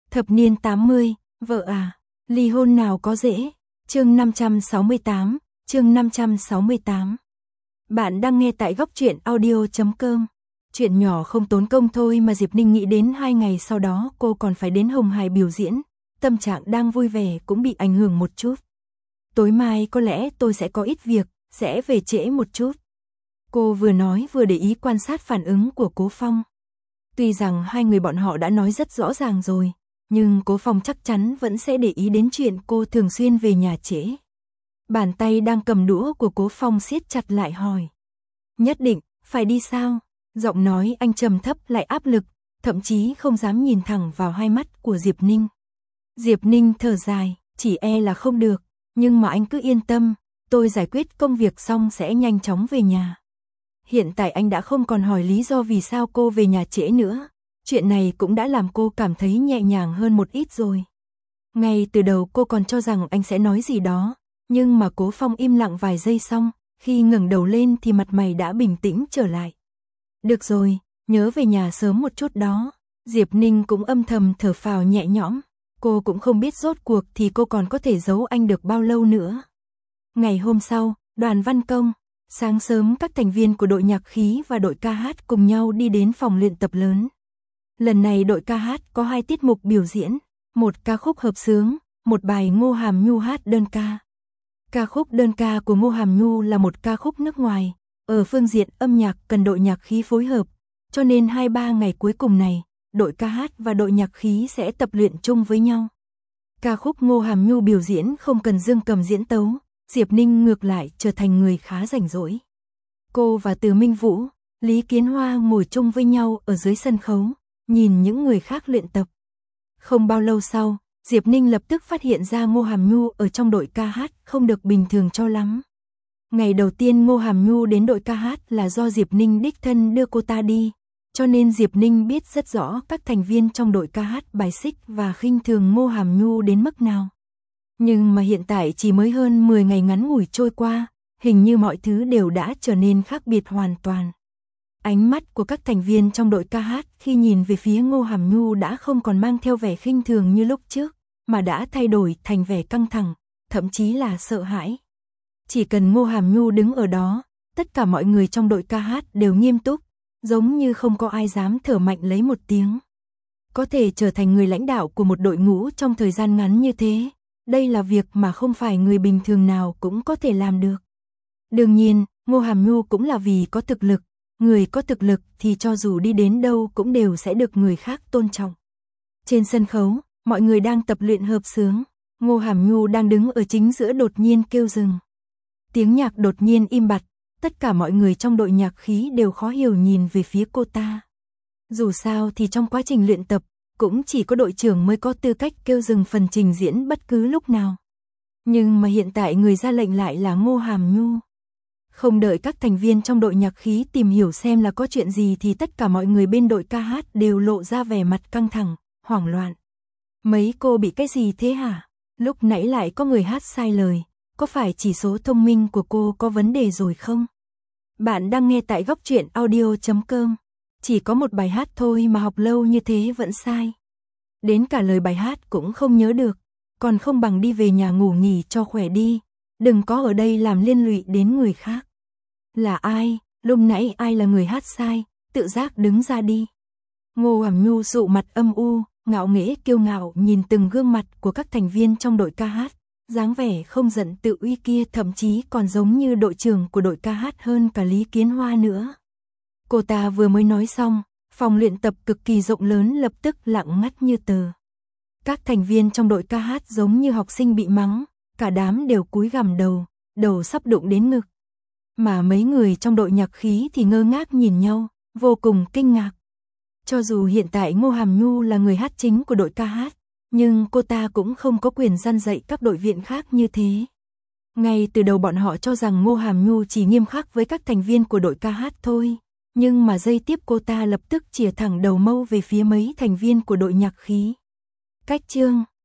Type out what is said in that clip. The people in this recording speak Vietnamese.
Thập niên 80, vợ à, ly hôn nào có dễ. Chương 568, chương 568. Bạn đang nghe tại góc truyện audio.com. Chuyện nhỏ không tốn công thôi mà Diệp Ninh nghĩ đến 2 ngày sau đó cô còn phải đến Hồng Hải biểu diễn, tâm trạng đang vui vẻ cũng bị ảnh hưởng một chút. Tối mai có lẽ tôi sẽ có ít việc, sẽ về trễ một chút. Cô vừa nói vừa để ý quan sát phản ứng của Cố Phong. Tuy rằng hai người bọn họ đã nói rất rõ ràng rồi, nhưng Cố Phong chắc chắn vẫn sẽ để ý đến chuyện cô thường xuyên về nhà trễ. Bàn tay đang cầm đũa của Cố Phong siết chặt lại hỏi. Nhất định, phải đi sao? Giọng nói anh trầm thấp lại áp lực, thậm chí không dám nhìn thẳng vào hai mắt của Diệp Ninh. Diệp Ninh thở dài, chỉ e là không được, nhưng mà anh cứ yên tâm, tôi giải quyết công việc xong sẽ nhanh chóng về nhà. Hiện tại anh đã không còn hỏi lý do vì sao cô về nhà trễ nữa, chuyện này cũng đã làm cô cảm thấy nhẹ nhàng hơn một ít rồi. Ngay từ đầu cô còn cho rằng anh sẽ nói gì đó, nhưng mà Cố Phong im lặng vài giây xong, khi ngẩng đầu lên thì mặt mày đã bình tĩnh trở lại. Được rồi, nhớ về nhà sớm một chút đó. Diệp Ninh cũng âm thầm thở phào nhẹ nhõm, cô cũng không biết rốt cuộc thì cô còn có thể giấu anh được bao lâu nữa. Ngày hôm sau, đoàn văn công, sáng sớm các thành viên của đội nhạc khí và đội ca hát cùng nhau đi đến phòng luyện tập lớn. Lần này đội ca hát có 2 tiết mục biểu diễn, một ca khúc hợp xướng, một bài Ngô Hàm Nhu hát đơn ca. Ca khúc đơn ca của Ngô Hàm Nhu là một ca khúc nước ngoài, ở phương diện âm nhạc cần đội nhạc khí phối hợp, cho nên 2-3 ngày cuối cùng này, đội ca hát và đội nhạc khí sẽ tập luyện chung với nhau. Ca khúc Ngô Hàm Nhu biểu diễn không cần dương cầm diễn tấu, Diệp Ninh ngược lại trở thành người khá rảnh rỗi. Cô và Từ Minh Vũ, Lý Kiến Hoa ngồi chung với nhau ở dưới sân khấu, nhìn những người khác luyện tập. Không bao lâu sau, Diệp Ninh lập tức phát hiện ra Ngô Hàm Nhu ở trong đội ca hát không được bình thường cho lắm. Ngày đầu tiên Ngô Hàm Nhu đến đội ca hát là do Diệp Ninh đích thân đưa cô ta đi, cho nên Diệp Ninh biết rất rõ các thành viên trong đội ca hát bài xích và khinh thường Ngô Hàm Nhu đến mức nào. Nhưng mà hiện tại chỉ mới hơn 10 ngày ngắn ngủi trôi qua, hình như mọi thứ đều đã trở nên khác biệt hoàn toàn. Ánh mắt của các thành viên trong đội ca hát khi nhìn về phía Ngô Hàm Nhu đã không còn mang theo vẻ khinh thường như lúc trước, mà đã thay đổi thành vẻ căng thẳng, thậm chí là sợ hãi. Chỉ cần Ngô Hàm Nhu đứng ở đó, tất cả mọi người trong đội ca hát đều nghiêm túc, giống như không có ai dám thở mạnh lấy một tiếng. Có thể trở thành người lãnh đạo của một đội ngũ trong thời gian ngắn như thế, đây là việc mà không phải người bình thường nào cũng có thể làm được. Đương nhiên, Ngô Hàm Nhu cũng là vì có thực lực, người có thực lực thì cho dù đi đến đâu cũng đều sẽ được người khác tôn trọng. Trên sân khấu, mọi người đang tập luyện hợp xướng, Ngô Hàm Nhu đang đứng ở chính giữa đột nhiên kêu dừng. Tiếng nhạc đột nhiên im bặt, tất cả mọi người trong đội nhạc khí đều khó hiểu nhìn về phía cô ta. Dù sao thì trong quá trình luyện tập, cũng chỉ có đội trưởng mới có tư cách kêu dừng phần trình diễn bất cứ lúc nào. Nhưng mà hiện tại người ra lệnh lại là Ngô Hàm Nhu. Không đợi các thành viên trong đội nhạc khí tìm hiểu xem là có chuyện gì thì tất cả mọi người bên đội ca hát đều lộ ra vẻ mặt căng thẳng, hoảng loạn. Mấy cô bị cái gì thế hả? Lúc nãy lại có người hát sai lời, có phải chỉ số thông minh của cô có vấn đề rồi không? Bạn đang nghe tại góc truyện audio.com. Chỉ có một bài hát thôi mà học lâu như thế vẫn sai. Đến cả lời bài hát cũng không nhớ được, còn không bằng đi về nhà ngủ nghỉ cho khỏe đi, đừng có ở đây làm liên lụy đến người khác. Là ai? Lúc nãy ai là người hát sai? Tự giác đứng ra đi. Ngô Hàm Nhu dụ mặt âm u, ngạo nghễ kiêu ngạo nhìn từng gương mặt của các thành viên trong đội ca hát, dáng vẻ không giận tự uy kia thậm chí còn giống như đội trưởng của đội ca hát hơn cả Lý Kiến Hoa nữa. Cô ta vừa mới nói xong, phòng luyện tập cực kỳ rộng lớn lập tức lặng ngắt như tờ. Các thành viên trong đội ca hát giống như học sinh bị mắng, cả đám đều cúi gằm đầu, đầu sắp đụng đến ngực. Mà mấy người trong đội nhạc khí thì ngơ ngác nhìn nhau, vô cùng kinh ngạc. Cho dù hiện tại Ngô Hàm Nhu là người hát chính của đội ca hát, nhưng cô ta cũng không có quyền răn dạy các đội viên khác như thế. Ngay từ đầu bọn họ cho rằng Ngô Hàm Nhu chỉ nghiêm khắc với các thành viên của đội ca hát thôi, nhưng mà giây tiếp cô ta lập tức chìa thẳng đầu mâu về phía mấy thành viên của đội nhạc khí. Cách chương